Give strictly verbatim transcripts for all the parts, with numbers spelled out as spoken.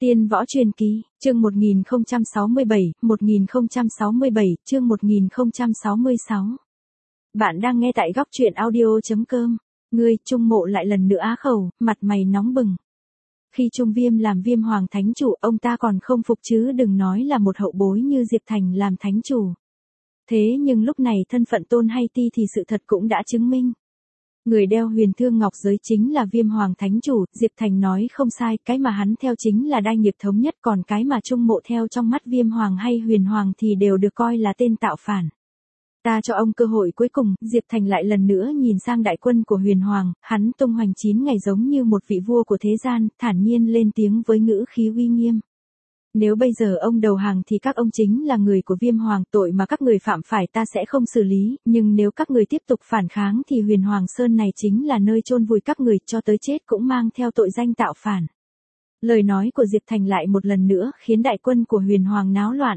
Tiên võ truyền kỳ, chương một nghìn không trăm sáu mươi bảy, một nghìn không trăm sáu mươi bảy, chương một nghìn không trăm sáu mươi sáu. Bạn đang nghe tại góc truyện audio chấm com. Ngươi, Trung Mộ lại lần nữa á khẩu, mặt mày nóng bừng. Khi Trung Viêm làm Viêm Hoàng Thánh Chủ, ông ta còn không phục chứ đừng nói là một hậu bối như Diệp Thành làm Thánh Chủ. Thế nhưng lúc này thân phận Tôn hay Ti thì sự thật cũng đã chứng minh. Người đeo huyền thương ngọc giới chính là Viêm Hoàng Thánh Chủ, Diệp Thành nói không sai, cái mà hắn theo chính là đai nghiệp thống nhất, còn cái mà Trung Mộ theo trong mắt Viêm Hoàng hay Huyền Hoàng thì đều được coi là tên tạo phản. Ta cho ông cơ hội cuối cùng, Diệp Thành lại lần nữa nhìn sang đại quân của Huyền Hoàng, hắn tung hoành chín ngày giống như một vị vua của thế gian, thản nhiên lên tiếng với ngữ khí uy nghiêm. Nếu bây giờ ông đầu hàng thì các ông chính là người của Viêm Hoàng, tội mà các người phạm phải ta sẽ không xử lý, nhưng nếu các người tiếp tục phản kháng thì Huyền Hoàng Sơn này chính là nơi chôn vùi các người, cho tới chết cũng mang theo tội danh tạo phản. Lời nói của Diệp Thành lại một lần nữa khiến đại quân của Huyền Hoàng náo loạn.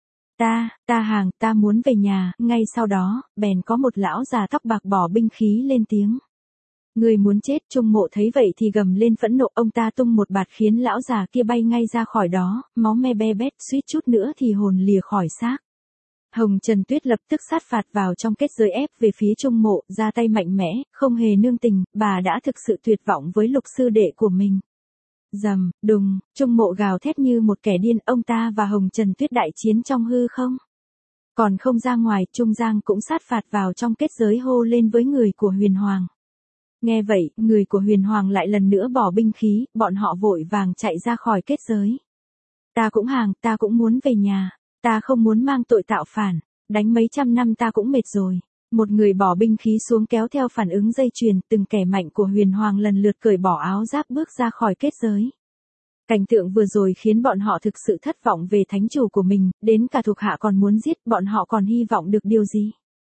Ta, ta hàng, ta muốn về nhà, ngay sau đó, bèn có một lão già tóc bạc bỏ binh khí lên tiếng. Người muốn chết, Trung Mộ thấy vậy thì gầm lên phẫn nộ, ông ta tung một bạt khiến lão già kia bay ngay ra khỏi đó, máu me be bét, suýt chút nữa thì hồn lìa khỏi xác. Hồng Trần Tuyết lập tức sát phạt vào trong kết giới ép về phía Trung Mộ, ra tay mạnh mẽ, không hề nương tình, bà đã thực sự tuyệt vọng với lục sư đệ của mình. Rầm, đùng, Trung Mộ gào thét như một kẻ điên, ông ta và Hồng Trần Tuyết đại chiến trong hư không. Còn không ra ngoài, Trung Giang cũng sát phạt vào trong kết giới hô lên với người của Huyền Hoàng. Nghe vậy, người của Huyền Hoàng lại lần nữa bỏ binh khí, bọn họ vội vàng chạy ra khỏi kết giới. Ta cũng hàng, ta cũng muốn về nhà, ta không muốn mang tội tạo phản, đánh mấy trăm năm ta cũng mệt rồi. Một người bỏ binh khí xuống kéo theo phản ứng dây chuyền, từng kẻ mạnh của Huyền Hoàng lần lượt cởi bỏ áo giáp bước ra khỏi kết giới. Cảnh tượng vừa rồi khiến bọn họ thực sự thất vọng về thánh chủ của mình, đến cả thuộc hạ còn muốn giết, bọn họ còn hy vọng được điều gì?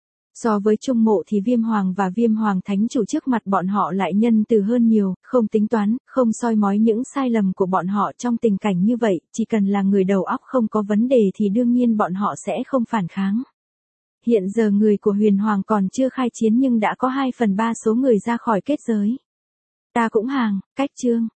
So với Trung Mộ thì Viêm Hoàng và Viêm Hoàng Thánh Chủ trước mặt bọn họ lại nhân từ hơn nhiều, không tính toán, không soi mói những sai lầm của bọn họ trong tình cảnh như vậy, chỉ cần là người đầu óc không có vấn đề thì đương nhiên bọn họ sẽ không phản kháng. Hiện giờ người của Huyền Hoàng còn chưa khai chiến nhưng đã có hai phần ba số người ra khỏi kết giới. Ta cũng hàng, cách chương.